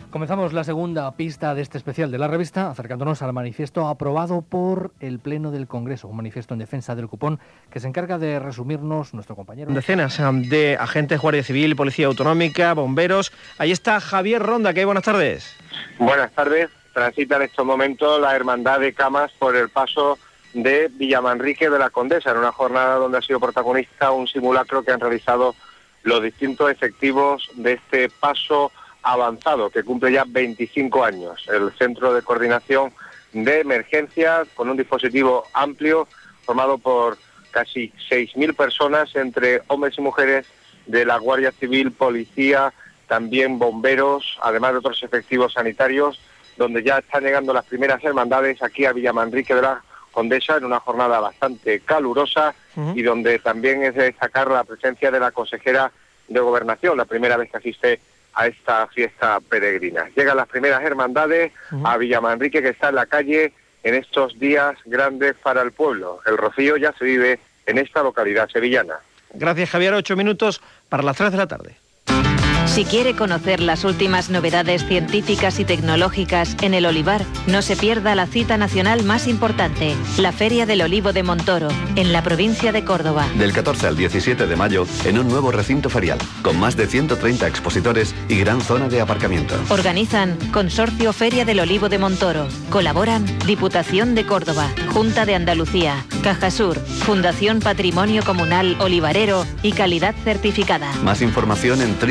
Comenzamos la segunda pista de este especial de la revista, acercándonos al manifiesto aprobado por el Pleno del Congreso, un manifiesto en defensa del cupón que se encarga de resumirnos nuestro compañero. Decenas de agentes, Guardia Civil, Policía Autonómica, bomberos. Ahí está Javier Ronda, ¿qué hay? Buenas tardes. Buenas tardes. Transita en estos momentos la Hermandad de Camas por el paso de Villamanrique de la Condesa, en una jornada donde ha sido protagonista un simulacro que han realizado los distintos efectivos de este paso avanzado, que cumple ya 25 años. El Centro de Coordinación de Emergencias, con un dispositivo amplio formado por casi 6.000 personas, entre hombres y mujeres de la Guardia Civil, Policía, también bomberos, además de otros efectivos sanitarios, donde ya están llegando las primeras hermandades aquí a Villamanrique de la Condesa, en una jornada bastante calurosa y donde también es de destacar la presencia de la consejera de Gobernación, la primera vez que asiste a esta fiesta peregrina. Llegan las primeras hermandades a Villamanrique, que está en la calle en estos días grandes para el pueblo. El rocío ya se vive en esta localidad sevillana. Gracias, Javier. 8 minutos para las 3 de la tarde. Si quiere conocer las últimas novedades científicas y tecnológicas en el olivar, no se pierda la cita nacional más importante, la Feria del Olivo de Montoro, en la provincia de Córdoba. Del 14 al 17 de mayo, en un nuevo recinto ferial, con más de 130 expositores y gran zona de aparcamiento. Organizan Consorcio Feria del Olivo de Montoro. Colaboran Diputación de Córdoba, Junta de Andalucía, Cajasur, Fundación Patrimonio Comunal Olivarero y Calidad Certificada. Más información en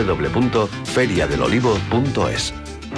www.feriadelolivo.es.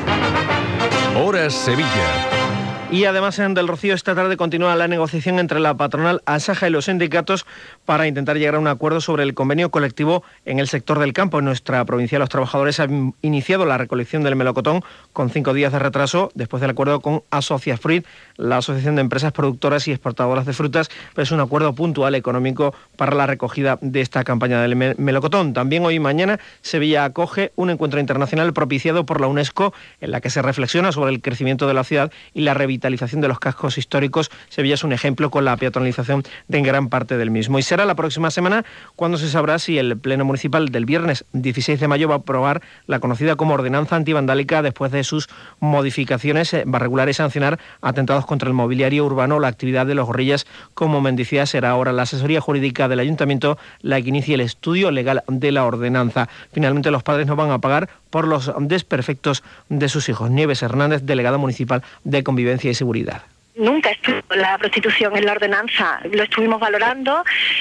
Horas Sevilla. Y además en Del Rocío esta tarde continúa la negociación entre la patronal Asaja y los sindicatos para intentar llegar a un acuerdo sobre el convenio colectivo en el sector del campo. En nuestra provincia los trabajadores han iniciado la recolección del melocotón con 5 días de retraso después del acuerdo con Asociafruit, la Asociación de Empresas Productoras y Exportadoras de Frutas, pero es un acuerdo puntual económico para la recogida de esta campaña del melocotón. También hoy y mañana Sevilla acoge un encuentro internacional propiciado por la UNESCO en la que se reflexiona sobre el crecimiento de la ciudad y la revitalización de los cascos históricos. Sevilla es un ejemplo con la peatonalización de gran parte del mismo. Y será la próxima semana cuando se sabrá si el Pleno Municipal del viernes 16 de mayo va a aprobar la conocida como ordenanza antivandálica después de sus modificaciones. Va a regular y sancionar atentados contra el mobiliario urbano o la actividad de los gorrillas como mendicía. Será ahora la asesoría jurídica del Ayuntamiento la que inicie el estudio legal de la ordenanza. Finalmente los padres no van a pagar por los desperfectos de sus hijos. Nieves Hernández, delegada municipal de Convivencia y Seguridad. Nunca estuvo la prostitución en la ordenanza, lo estuvimos valorando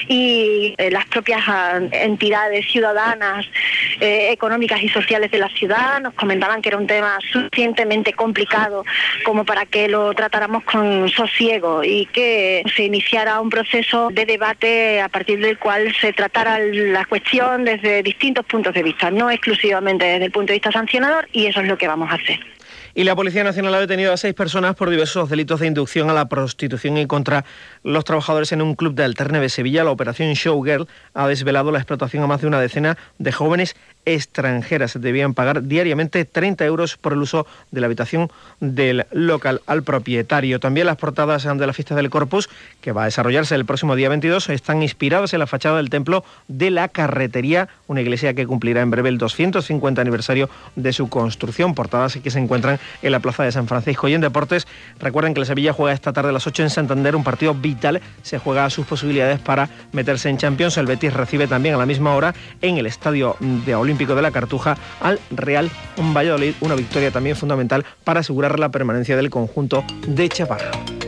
y las propias entidades ciudadanas, económicas y sociales de la ciudad nos comentaban que era un tema suficientemente complicado como para que lo tratáramos con sosiego y que se iniciara un proceso de debate a partir del cual se tratara la cuestión desde distintos puntos de vista, no exclusivamente desde el punto de vista sancionador, y eso es lo que vamos a hacer. Y la Policía Nacional ha detenido a 6 personas por diversos delitos de inducción a la prostitución y contra los trabajadores en un club de Alterne de Sevilla. La operación Showgirl ha desvelado la explotación a más de una decena de jóvenes extranjeras. Debían pagar diariamente 30 euros por el uso de la habitación del local al propietario. También las portadas de la fiesta del Corpus, que va a desarrollarse el próximo día 22, están inspiradas en la fachada del templo de la Carretería, una iglesia que cumplirá en breve el 250 aniversario de su construcción. Portadas que se encuentran en la plaza de San Francisco. Y en deportes, recuerden que el Sevilla juega esta tarde a las 8 en Santander, un partido vital. Se juega a sus posibilidades para meterse en Champions. El Betis recibe también a la misma hora en el estadio Olímpico de la Cartuja al Real Valladolid, una victoria también fundamental para asegurar la permanencia del conjunto de Chaparro.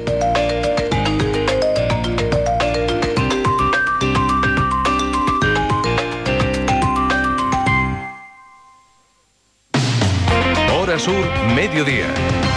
Hora Sur, mediodía.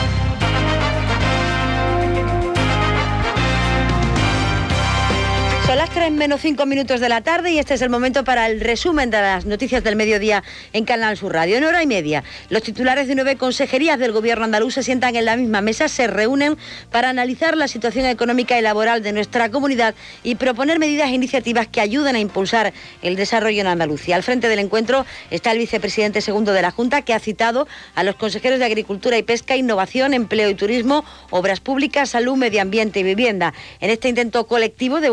Son las 3 menos 5 minutos de la tarde y este es el momento para el resumen de las noticias del mediodía en Canal Sur Radio. En hora y media, los titulares de 9 consejerías del Gobierno andaluz se sientan en la misma mesa, se reúnen para analizar la situación económica y laboral de nuestra comunidad y proponer medidas e iniciativas que ayuden a impulsar el desarrollo en Andalucía. Al frente del encuentro está el vicepresidente segundo de la Junta, que ha citado a los consejeros de Agricultura y Pesca, Innovación, Empleo y Turismo, Obras Públicas, Salud, Medio Ambiente y Vivienda, en este intento colectivo de buscar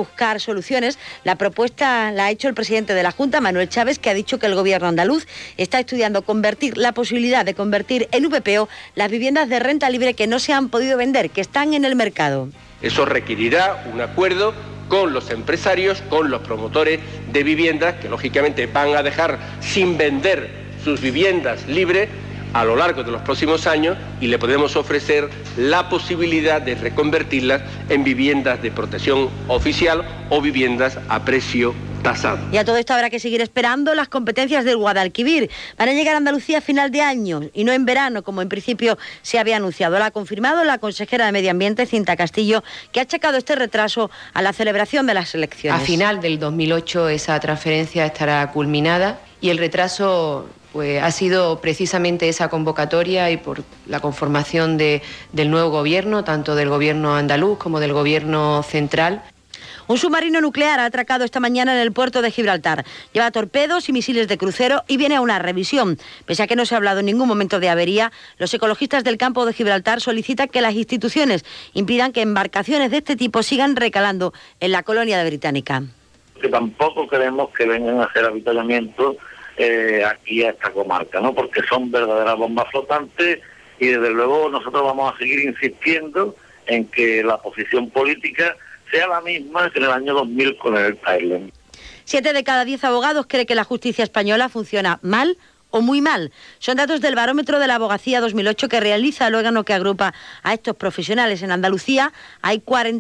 soluciones. La propuesta la ha hecho el presidente de la Junta, Manuel Chaves, que ha dicho que el gobierno andaluz está estudiando la posibilidad de convertir en VPO las viviendas de renta libre que no se han podido vender, que están en el mercado. Eso requerirá un acuerdo con los empresarios, con los promotores de viviendas, que lógicamente van a dejar sin vender sus viviendas libres a lo largo de los próximos años, y le podemos ofrecer la posibilidad de reconvertirlas en viviendas de protección oficial o viviendas a precio tasado. Y a todo esto habrá que seguir esperando las competencias del Guadalquivir. Van a llegar a Andalucía a final de año y no en verano, como en principio se había anunciado. Lo ha confirmado la consejera de Medio Ambiente, Cinta Castillo, que ha achacado este retraso a la celebración de las elecciones. A final del 2008 esa transferencia estará culminada y el retraso pues ha sido precisamente esa convocatoria y por la conformación del nuevo gobierno, tanto del gobierno andaluz como del gobierno central. Un submarino nuclear ha atracado esta mañana en el puerto de Gibraltar. Lleva torpedos y misiles de crucero y viene a una revisión. Pese a que no se ha hablado en ningún momento de avería, los ecologistas del campo de Gibraltar solicitan que las instituciones impidan que embarcaciones de este tipo sigan recalando en la colonia británica. Que tampoco queremos que vengan a hacer avituallamiento aquí a esta comarca, ¿no? Porque son verdaderas bombas flotantes y desde luego nosotros vamos a seguir insistiendo en que la posición política sea la misma que en el año 2000 con el Thailand. 7 de cada 10 abogados cree que la justicia española funciona mal o muy mal. Son datos del Barómetro de la Abogacía 2008 que realiza el órgano que agrupa a estos profesionales. En Andalucía hay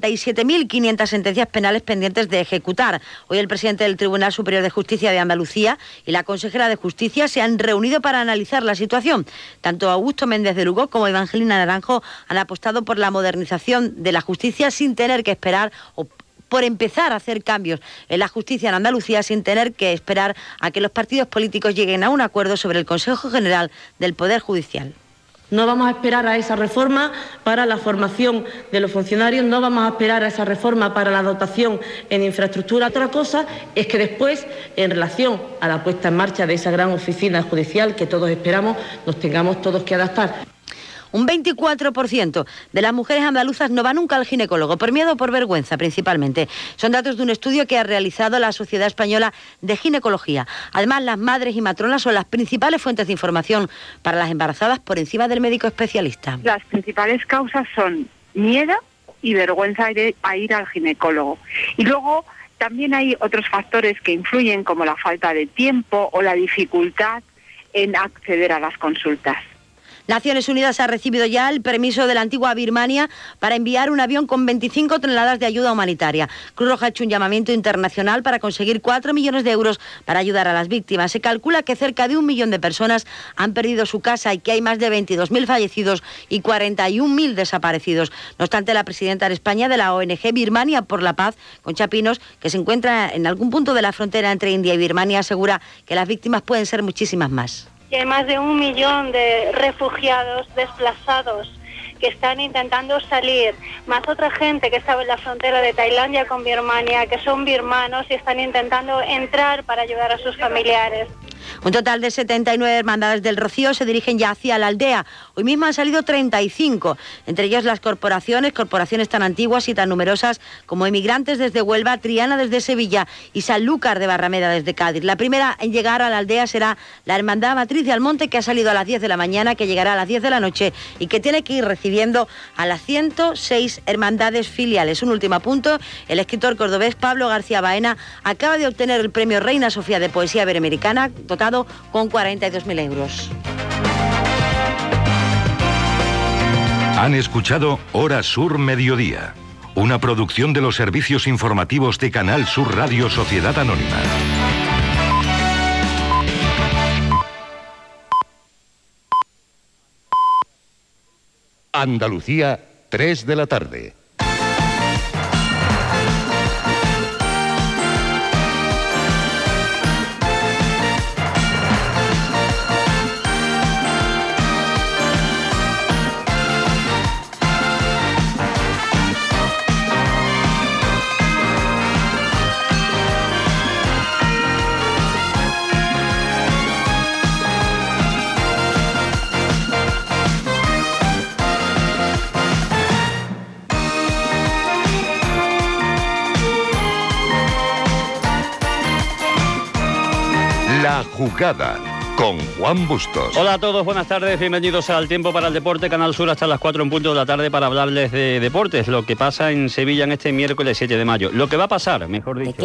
47.500 sentencias penales pendientes de ejecutar. Hoy el presidente del Tribunal Superior de Justicia de Andalucía y la consejera de Justicia se han reunido para analizar la situación. Tanto Augusto Méndez de Lugo como Evangelina Naranjo han apostado por la modernización de la justicia sin tener que esperar o por empezar a hacer cambios en la justicia en Andalucía sin tener que esperar a que los partidos políticos lleguen a un acuerdo sobre el Consejo General del Poder Judicial. No vamos a esperar a esa reforma para la formación de los funcionarios, no vamos a esperar a esa reforma para la dotación en infraestructura. Otra cosa es que después, en relación a la puesta en marcha de esa gran oficina judicial que todos esperamos, nos tengamos todos que adaptar. Un 24% de las mujeres andaluzas no va nunca al ginecólogo, por miedo o por vergüenza principalmente. Son datos de un estudio que ha realizado la Sociedad Española de Ginecología. Además, las madres y matronas son las principales fuentes de información para las embarazadas por encima del médico especialista. Las principales causas son miedo y vergüenza a ir al ginecólogo. Y luego también hay otros factores que influyen, como la falta de tiempo o la dificultad en acceder a las consultas. Naciones Unidas ha recibido ya el permiso de la antigua Birmania para enviar un avión con 25 toneladas de ayuda humanitaria. Cruz Roja ha hecho un llamamiento internacional para conseguir 4 millones de euros para ayudar a las víctimas. Se calcula que cerca de 1 millón de personas han perdido su casa y que hay más de 22.000 fallecidos y 41.000 desaparecidos. No obstante, la presidenta de España de la ONG Birmania por la Paz, Concha Pinos, que se encuentra en algún punto de la frontera entre India y Birmania, asegura que las víctimas pueden ser muchísimas más. Y hay más de 1 millón de refugiados desplazados que están intentando salir, más otra gente que estaba en la frontera de Tailandia con Birmania, que son birmanos y están intentando entrar para ayudar a sus familiares. Un total de 79 hermandades del Rocío se dirigen ya hacia la aldea. Hoy mismo han salido 35, entre ellos las corporaciones tan antiguas y tan numerosas como Emigrantes desde Huelva, Triana desde Sevilla y Sanlúcar de Barrameda desde Cádiz. La primera en llegar a la aldea será la Hermandad Matriz de Almonte, que ha salido a las 10 de la mañana, que llegará a las 10 de la noche y que tiene que ir recibiendo a las 106 hermandades filiales. Un último apunto: el escritor cordobés Pablo García Baena acaba de obtener el premio Reina Sofía de Poesía Iberoamericana, dotado con 42.000 euros. Han escuchado Hora Sur Mediodía, una producción de los servicios informativos de Canal Sur Radio Sociedad Anónima. Andalucía, 3 de la tarde. La Jugada, con Juan Bustos. Hola a todos, buenas tardes, bienvenidos al Tiempo para el Deporte, Canal Sur hasta las 4 en punto de la tarde para hablarles de deportes, lo que pasa en Sevilla en este miércoles 7 de mayo, lo que va a pasar, mejor dicho.